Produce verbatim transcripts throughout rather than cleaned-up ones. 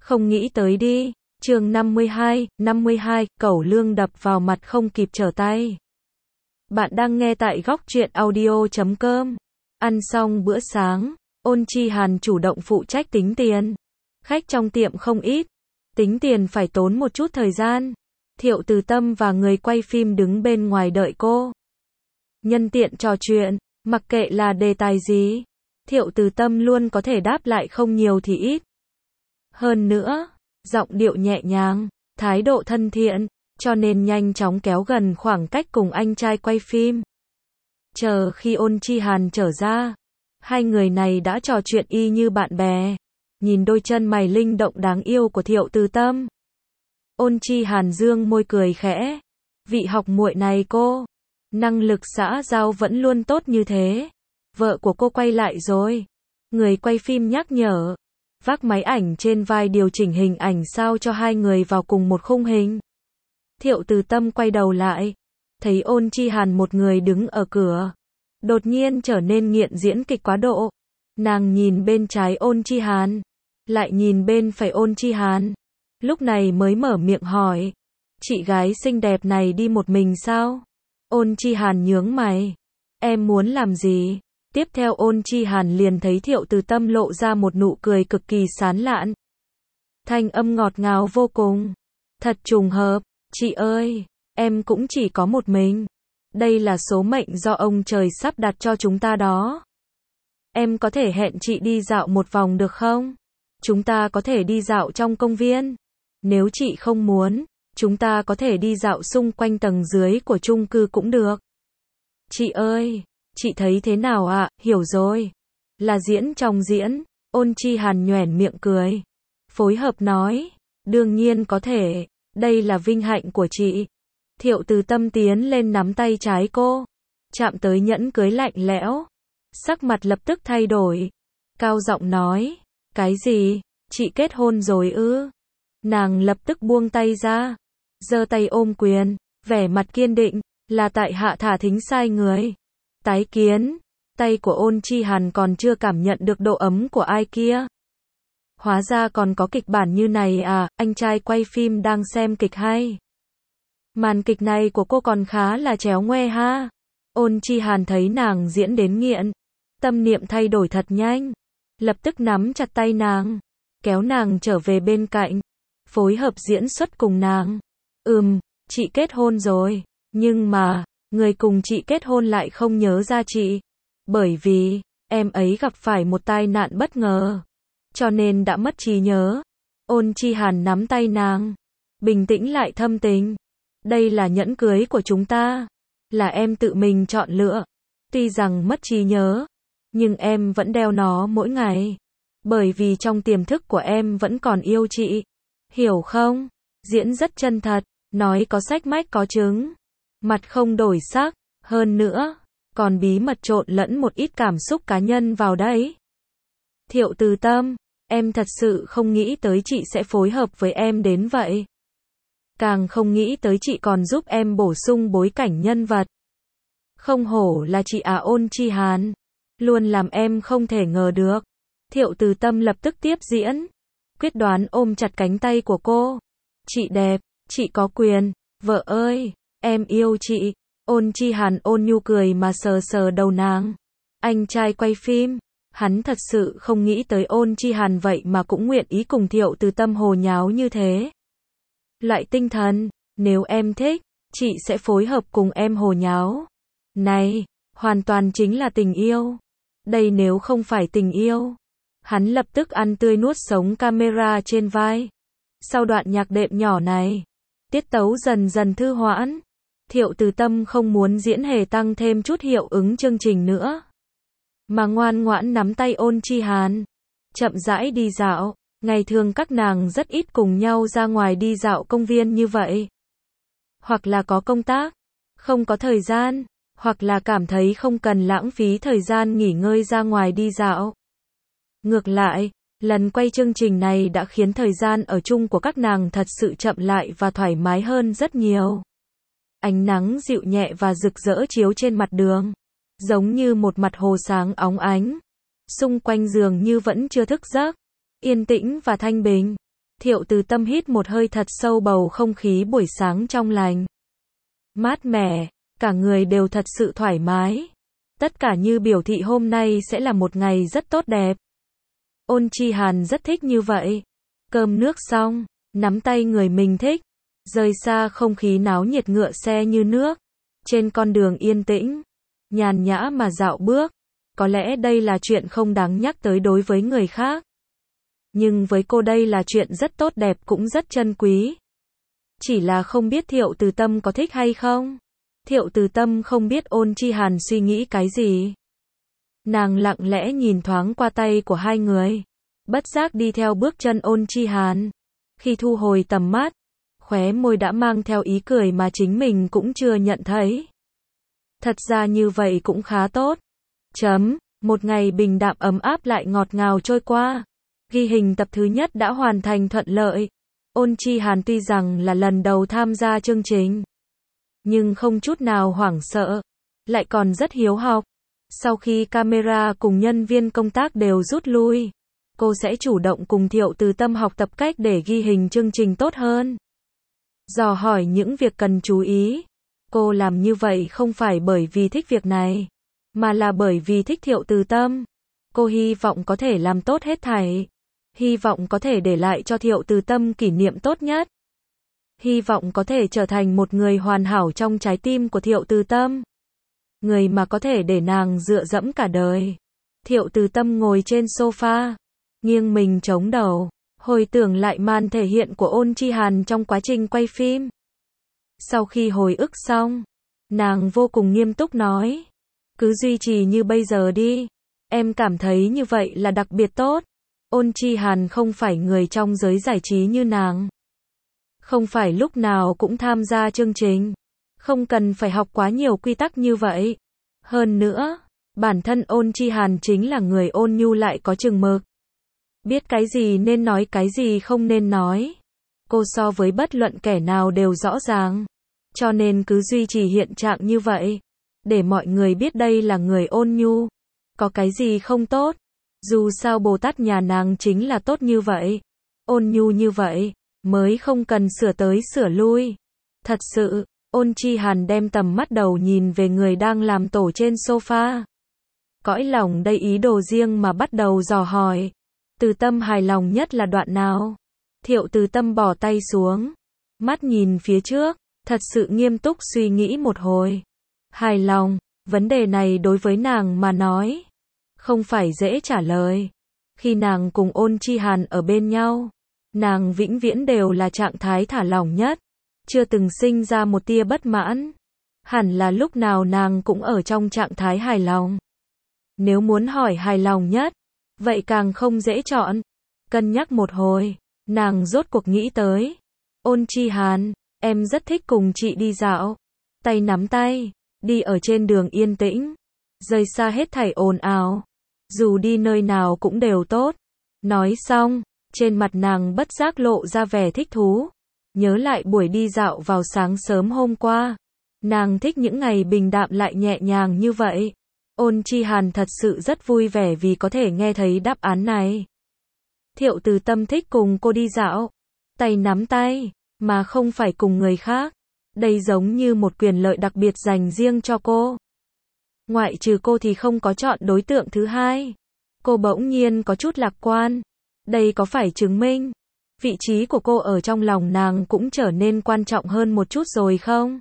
Không nghĩ tới đi. Chương năm mươi hai, năm mươi hai, cẩu lương đập vào mặt không kịp trở tay. Bạn đang nghe tại góc truyện audio chấm com. Ăn xong bữa sáng, Ôn Chi Hàn chủ động phụ trách tính tiền. Khách trong tiệm không ít, tính tiền phải tốn một chút thời gian. Thiệu Từ Tâm và người quay phim đứng bên ngoài đợi cô. Nhân tiện trò chuyện, mặc kệ là đề tài gì, Thiệu Từ Tâm luôn có thể đáp lại không nhiều thì ít. Hơn nữa, giọng điệu nhẹ nhàng, thái độ thân thiện, cho nên nhanh chóng kéo gần khoảng cách cùng anh trai quay phim. Chờ khi Ôn Chi Hàn trở ra, hai người này đã trò chuyện y như bạn bè. Nhìn đôi chân mày linh động đáng yêu của Thiệu Từ Tâm, Ôn Chi Hàn dương môi cười khẽ. Vị học muội này cô, năng lực xã giao vẫn luôn tốt như thế. Vợ của cô quay lại rồi. Người quay phim nhắc nhở. Vác máy ảnh trên vai điều chỉnh hình ảnh sao cho hai người vào cùng một khung hình. Thiệu Từ Tâm quay đầu lại, thấy Ôn Chi Hàn một người đứng ở cửa. Đột nhiên trở nên nghiện diễn kịch quá độ. Nàng nhìn bên trái Ôn Chi Hàn, lại nhìn bên phải Ôn Chi Hàn. Lúc này mới mở miệng hỏi, chị gái xinh đẹp này đi một mình sao? Ôn Chi Hàn nhướng mày, em muốn làm gì? Tiếp theo Ôn Chi Hàn liền thấy Thiệu Từ Tâm lộ ra một nụ cười cực kỳ sán lạn. Thanh âm ngọt ngào vô cùng. Thật trùng hợp, chị ơi, em cũng chỉ có một mình. Đây là số mệnh do ông trời sắp đặt cho chúng ta đó. Em có thể hẹn chị đi dạo một vòng được không? Chúng ta có thể đi dạo trong công viên. Nếu chị không muốn, chúng ta có thể đi dạo xung quanh tầng dưới của chung cư cũng được. Chị ơi, chị thấy thế nào ạ? À? Hiểu rồi. Là diễn trong diễn. Ôn Chi Hàn nhoẻn miệng cười. Phối hợp nói. Đương nhiên có thể. Đây là vinh hạnh của chị. Thiệu Từ Tâm tiến lên nắm tay trái cô. Chạm tới nhẫn cưới lạnh lẽo. Sắc mặt lập tức thay đổi. Cao giọng nói. Cái gì? Chị kết hôn rồi ư? Nàng lập tức buông tay ra. Giơ tay ôm quyền. Vẻ mặt kiên định. Là tại hạ thả thính sai người. Tái kiến. Tay của Ôn Chi Hàn còn chưa cảm nhận được độ ấm của ai kia. Hóa ra còn có kịch bản như này à, anh trai quay phim đang xem kịch hay. Màn kịch này của cô còn khá là chéo ngoe ha. Ôn Chi Hàn thấy nàng diễn đến nghiện. Tâm niệm thay đổi thật nhanh. Lập tức nắm chặt tay nàng. Kéo nàng trở về bên cạnh. Phối hợp diễn xuất cùng nàng. Ừm, chị kết hôn rồi. Nhưng mà, người cùng chị kết hôn lại không nhớ ra chị. Bởi vì, em ấy gặp phải một tai nạn bất ngờ. Cho nên đã mất trí nhớ. Ôn Chi Hàn nắm tay nàng. Bình tĩnh lại thâm tình. Đây là nhẫn cưới của chúng ta. Là em tự mình chọn lựa. Tuy rằng mất trí nhớ, nhưng em vẫn đeo nó mỗi ngày. Bởi vì trong tiềm thức của em vẫn còn yêu chị. Hiểu không? Diễn rất chân thật. Nói có sách mách có chứng. Mặt không đổi sắc. Hơn nữa, còn bí mật trộn lẫn một ít cảm xúc cá nhân vào đấy. Thiệu Từ Tâm, em thật sự không nghĩ tới chị sẽ phối hợp với em đến vậy. Càng không nghĩ tới chị còn giúp em bổ sung bối cảnh nhân vật. Không hổ là chị à Ôn Chi Hàn. Luôn làm em không thể ngờ được. Thiệu Từ Tâm lập tức tiếp diễn. Quyết đoán ôm chặt cánh tay của cô. Chị đẹp, chị có quyền. Vợ ơi, em yêu chị. Ôn Chi Hàn ôn nhu cười mà sờ sờ đầu nàng. Anh trai quay phim. Hắn thật sự không nghĩ tới Ôn Chi Hàn vậy mà cũng nguyện ý cùng Thiệu Từ Tâm hồ nháo như thế. Loại tinh thần, nếu em thích, chị sẽ phối hợp cùng em hồ nháo. Này, hoàn toàn chính là tình yêu. Đây nếu không phải tình yêu. Hắn lập tức ăn tươi nuốt sống camera trên vai. Sau đoạn nhạc đệm nhỏ này, tiết tấu dần dần thư hoãn. Thiệu Từ Tâm không muốn diễn hề tăng thêm chút hiệu ứng chương trình nữa. Mà ngoan ngoãn nắm tay Ôn Chi Hàn. Chậm rãi đi dạo. Ngày thường các nàng rất ít cùng nhau ra ngoài đi dạo công viên như vậy. Hoặc là có công tác, không có thời gian, hoặc là cảm thấy không cần lãng phí thời gian nghỉ ngơi ra ngoài đi dạo. Ngược lại, lần quay chương trình này đã khiến thời gian ở chung của các nàng thật sự chậm lại và thoải mái hơn rất nhiều. Ánh nắng dịu nhẹ và rực rỡ chiếu trên mặt đường, giống như một mặt hồ sáng óng ánh. Xung quanh giường như vẫn chưa thức giấc, yên tĩnh và thanh bình. Thiệu Từ Tâm hít một hơi thật sâu, bầu không khí buổi sáng trong lành, mát mẻ, cả người đều thật sự thoải mái. Tất cả như biểu thị hôm nay sẽ là một ngày rất tốt đẹp. Ôn Chi Hàn rất thích như vậy. Cơm nước xong, nắm tay người mình thích, rời xa không khí náo nhiệt, ngựa xe như nước, trên con đường yên tĩnh, nhàn nhã mà dạo bước. Có lẽ đây là chuyện không đáng nhắc tới đối với người khác, nhưng với cô đây là chuyện rất tốt đẹp, cũng rất chân quý. Chỉ là không biết Thiệu Từ Tâm có thích hay không. Thiệu Từ Tâm không biết Ôn Chi Hàn suy nghĩ cái gì. Nàng lặng lẽ nhìn thoáng qua tay của hai người, bất giác đi theo bước chân Ôn Chi Hàn. Khi thu hồi tầm mắt, khóe môi đã mang theo ý cười mà chính mình cũng chưa nhận thấy. Thật ra như vậy cũng khá tốt. Chấm, một ngày bình đạm ấm áp lại ngọt ngào trôi qua. Ghi hình tập thứ nhất đã hoàn thành thuận lợi. Ôn Chi Hàn tuy rằng là lần đầu tham gia chương trình, nhưng không chút nào hoảng sợ, lại còn rất hiếu học. Sau khi camera cùng nhân viên công tác đều rút lui, cô sẽ chủ động cùng Thiệu Từ Tâm học tập cách để ghi hình chương trình tốt hơn, dò hỏi những việc cần chú ý. Cô làm như vậy không phải bởi vì thích việc này, mà là bởi vì thích Thiệu Từ Tâm. Cô hy vọng có thể làm tốt hết thảy, hy vọng có thể để lại cho Thiệu Từ Tâm kỷ niệm tốt nhất, hy vọng có thể trở thành một người hoàn hảo trong trái tim của Thiệu Từ Tâm, người mà có thể để nàng dựa dẫm cả đời. Thiệu Từ Tâm ngồi trên sofa, nghiêng mình chống đầu, hồi tưởng lại màn thể hiện của Ôn Chi Hàn trong quá trình quay phim. Sau khi hồi ức xong, nàng vô cùng nghiêm túc nói, cứ duy trì như bây giờ đi, em cảm thấy như vậy là đặc biệt tốt. Ôn Chi Hàn không phải người trong giới giải trí như nàng, không phải lúc nào cũng tham gia chương trình, không cần phải học quá nhiều quy tắc như vậy. Hơn nữa, bản thân Ôn Chi Hàn chính là người ôn nhu lại có chừng mực, biết cái gì nên nói, cái gì không nên nói. Cô so với bất luận kẻ nào đều rõ ràng, cho nên cứ duy trì hiện trạng như vậy, để mọi người biết đây là người ôn nhu. Có cái gì không tốt? Dù sao Bồ Tát nhà nàng chính là tốt như vậy, ôn nhu như vậy, mới không cần sửa tới sửa lui. Thật sự, Ôn Chi Hàn đem tầm mắt đầu nhìn về người đang làm tổ trên sofa. Cõi lòng đầy ý đồ riêng mà bắt đầu dò hỏi. Từ Tâm hài lòng nhất là đoạn nào? Thiệu Từ Tâm bỏ tay xuống, mắt nhìn phía trước, thật sự nghiêm túc suy nghĩ một hồi. Hài lòng, vấn đề này đối với nàng mà nói, không phải dễ trả lời. Khi nàng cùng Ôn Chi Hàn ở bên nhau, nàng vĩnh viễn đều là trạng thái thả lỏng nhất, chưa từng sinh ra một tia bất mãn. Hẳn là lúc nào nàng cũng ở trong trạng thái hài lòng. Nếu muốn hỏi hài lòng nhất, vậy càng không dễ chọn. Cân nhắc một hồi, nàng rốt cuộc nghĩ tới. Ôn Chi Hàn, em rất thích cùng chị đi dạo. Tay nắm tay, đi ở trên đường yên tĩnh, rời xa hết thảy ồn ào. Dù đi nơi nào cũng đều tốt. Nói xong, trên mặt nàng bất giác lộ ra vẻ thích thú. Nhớ lại buổi đi dạo vào sáng sớm hôm qua. Nàng thích những ngày bình đạm lại nhẹ nhàng như vậy. Ôn Chi Hàn thật sự rất vui vẻ vì có thể nghe thấy đáp án này. Thiệu Từ Tâm thích cùng cô đi dạo, tay nắm tay, mà không phải cùng người khác. Đây giống như một quyền lợi đặc biệt dành riêng cho cô. Ngoại trừ cô thì không có chọn đối tượng thứ hai. Cô bỗng nhiên có chút lạc quan. Đây có phải chứng minh vị trí của cô ở trong lòng nàng cũng trở nên quan trọng hơn một chút rồi không?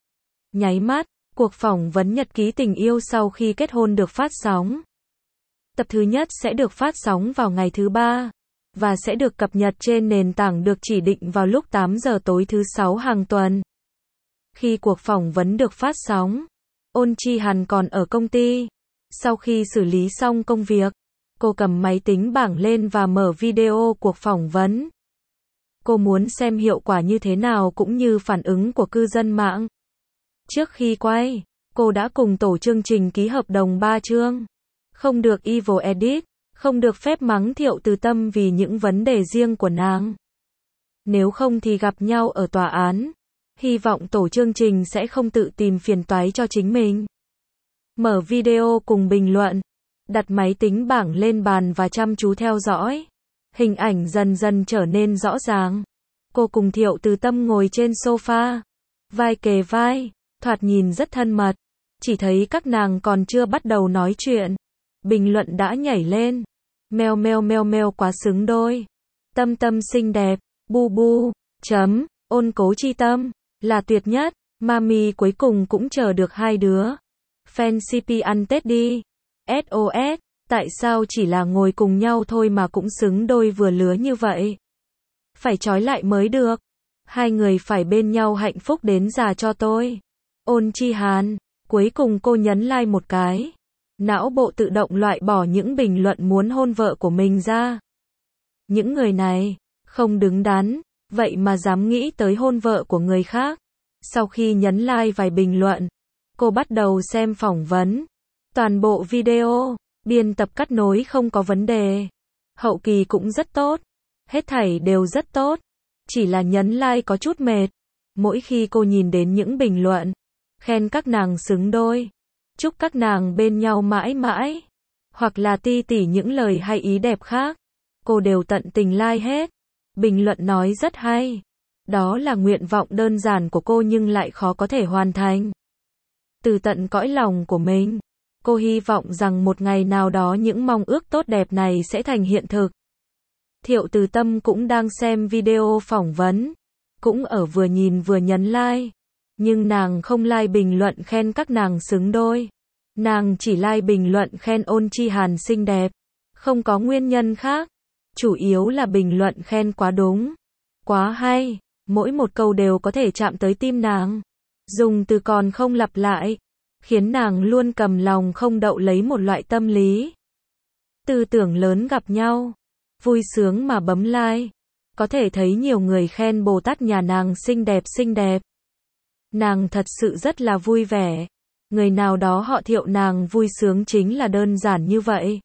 Nháy mắt, cuộc phỏng vấn nhật ký tình yêu sau khi kết hôn được phát sóng. Tập thứ nhất sẽ được phát sóng vào ngày thứ ba, và sẽ được cập nhật trên nền tảng được chỉ định vào lúc tám giờ tối thứ sáu hàng tuần. Khi cuộc phỏng vấn được phát sóng, Ôn Chi Hàn còn ở công ty. Sau khi xử lý xong công việc, cô cầm máy tính bảng lên và mở video cuộc phỏng vấn. Cô muốn xem hiệu quả như thế nào cũng như phản ứng của cư dân mạng. Trước khi quay, cô đã cùng tổ chương trình ký hợp đồng ba chương. Không được evil edit, không được phép mắng Thiệu Từ Tâm vì những vấn đề riêng của nàng. Nếu không thì gặp nhau ở tòa án. Hy vọng tổ chương trình sẽ không tự tìm phiền toái cho chính mình. Mở video cùng bình luận, đặt máy tính bảng lên bàn và chăm chú theo dõi. Hình ảnh dần dần trở nên rõ ràng. Cô cùng Thiệu Từ Tâm ngồi trên sofa, vai kề vai, thoạt nhìn rất thân mật. Chỉ thấy các nàng còn chưa bắt đầu nói chuyện, bình luận đã nhảy lên. Meo meo meo meo quá xứng đôi. Tâm Tâm xinh đẹp, bu bu, chấm, ôn cố chi tâm, là tuyệt nhất. Mami cuối cùng cũng chờ được hai đứa. Fan xê pê ăn Tết đi. ét ô ét, tại sao chỉ là ngồi cùng nhau thôi mà cũng xứng đôi vừa lứa như vậy? Phải trói lại mới được. Hai người phải bên nhau hạnh phúc đến già cho tôi. Ôn Chi Hàn, cuối cùng cô nhấn like một cái. Não bộ tự động loại bỏ những bình luận muốn hôn vợ của mình ra. Những người này, không đứng đắn, vậy mà dám nghĩ tới hôn vợ của người khác. Sau khi nhấn like vài bình luận, cô bắt đầu xem phỏng vấn. Toàn bộ video, biên tập cắt nối không có vấn đề. Hậu kỳ cũng rất tốt. Hết thảy đều rất tốt. Chỉ là nhấn like có chút mệt. Mỗi khi cô nhìn đến những bình luận, khen các nàng xứng đôi, chúc các nàng bên nhau mãi mãi, hoặc là ti tỉ những lời hay ý đẹp khác, cô đều tận tình like hết. Bình luận nói rất hay. Đó là nguyện vọng đơn giản của cô nhưng lại khó có thể hoàn thành. Từ tận cõi lòng của mình, cô hy vọng rằng một ngày nào đó những mong ước tốt đẹp này sẽ thành hiện thực. Thiệu Từ Tâm cũng đang xem video phỏng vấn, cũng ở vừa nhìn vừa nhấn like, nhưng nàng không like bình luận khen các nàng xứng đôi. Nàng chỉ like bình luận khen Ôn Chi Hàn xinh đẹp, không có nguyên nhân khác. Chủ yếu là bình luận khen quá đúng, quá hay, mỗi một câu đều có thể chạm tới tim nàng. Dùng từ còn không lặp lại, khiến nàng luôn cầm lòng không đậu lấy một loại tâm lý. Tư tưởng lớn gặp nhau, vui sướng mà bấm like. Có thể thấy nhiều người khen Bồ Tát nhà nàng xinh đẹp xinh đẹp. Nàng thật sự rất là vui vẻ. Người nào đó họ Thiệu nàng vui sướng chính là đơn giản như vậy.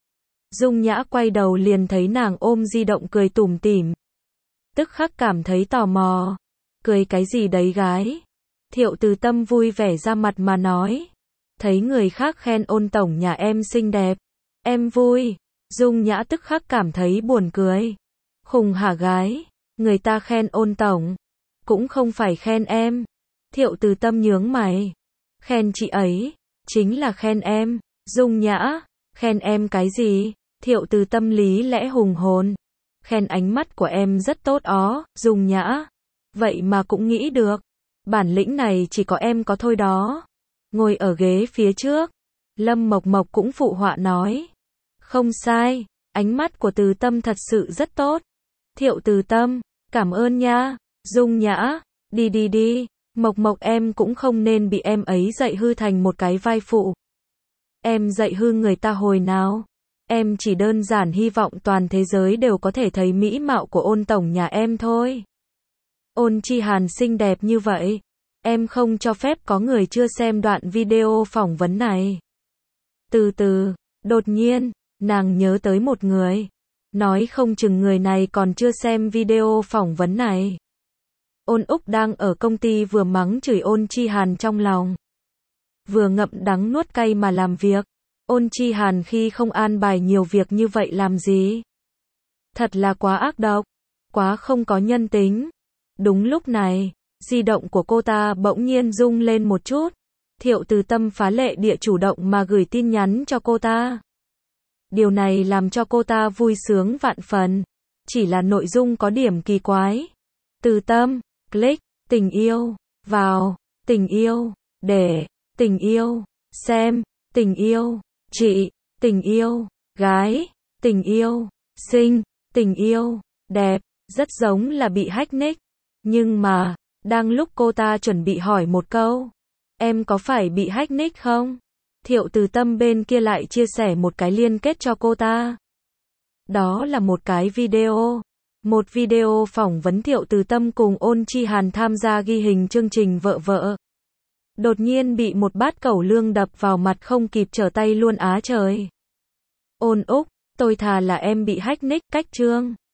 Dung Nhã quay đầu liền thấy nàng ôm di động cười tủm tỉm. Tức khắc cảm thấy tò mò. Cười cái gì đấy gái? Thiệu Từ Tâm vui vẻ ra mặt mà nói. Thấy người khác khen Ôn tổng nhà em xinh đẹp, em vui. Dung Nhã tức khắc cảm thấy buồn cười. Khùng hả gái? Người ta khen Ôn tổng, cũng không phải khen em. Thiệu Từ Tâm nhướng mày. Khen chị ấy, chính là khen em. Dung Nhã, khen em cái gì? Thiệu Từ Tâm lý lẽ hùng hồn. Khen ánh mắt của em rất tốt ó. Dung Nhã, vậy mà cũng nghĩ được. Bản lĩnh này chỉ có em có thôi đó. Ngồi ở ghế phía trước, Lâm Mộc Mộc cũng phụ họa nói. Không sai, ánh mắt của Từ Tâm thật sự rất tốt. Thiệu Từ Tâm, cảm ơn nha. Dung Nhã, đi đi đi. Mộc Mộc em cũng không nên bị em ấy dạy hư thành một cái vai phụ. Em dạy hư người ta hồi nào? Em chỉ đơn giản hy vọng toàn thế giới đều có thể thấy mỹ mạo của Ôn tổng nhà em thôi. Ôn Chi Hàn xinh đẹp như vậy, em không cho phép có người chưa xem đoạn video phỏng vấn này. Từ từ, đột nhiên, nàng nhớ tới một người. Nói không chừng người này còn chưa xem video phỏng vấn này. Ôn Úc đang ở công ty vừa mắng chửi Ôn Chi Hàn trong lòng, vừa ngậm đắng nuốt cay mà làm việc. Ôn Chi Hàn khi không an bài nhiều việc như vậy làm gì? Thật là quá ác độc, quá không có nhân tính. Đúng lúc này, di động của cô ta bỗng nhiên rung lên một chút. Thiệu Từ Tâm phá lệ địa chủ động mà gửi tin nhắn cho cô ta. Điều này làm cho cô ta vui sướng vạn phần. Chỉ là nội dung có điểm kỳ quái. Từ Tâm, click, tình yêu, vào, tình yêu, để, tình yêu, xem, tình yêu, chị, tình yêu, gái, tình yêu, xinh, tình yêu, đẹp, rất giống là bị hack nick. Nhưng mà, đang lúc cô ta chuẩn bị hỏi một câu, em có phải bị hack nick không? Thiệu Từ Tâm bên kia lại chia sẻ một cái liên kết cho cô ta. Đó là một cái video. Một video phỏng vấn Thiệu Từ Tâm cùng Ôn Chi Hàn tham gia ghi hình chương trình Vợ Vợ. Đột nhiên bị một bát cẩu lương đập vào mặt không kịp trở tay luôn á trời. Ôn Úc, tôi thà là em bị hack nick cách chương.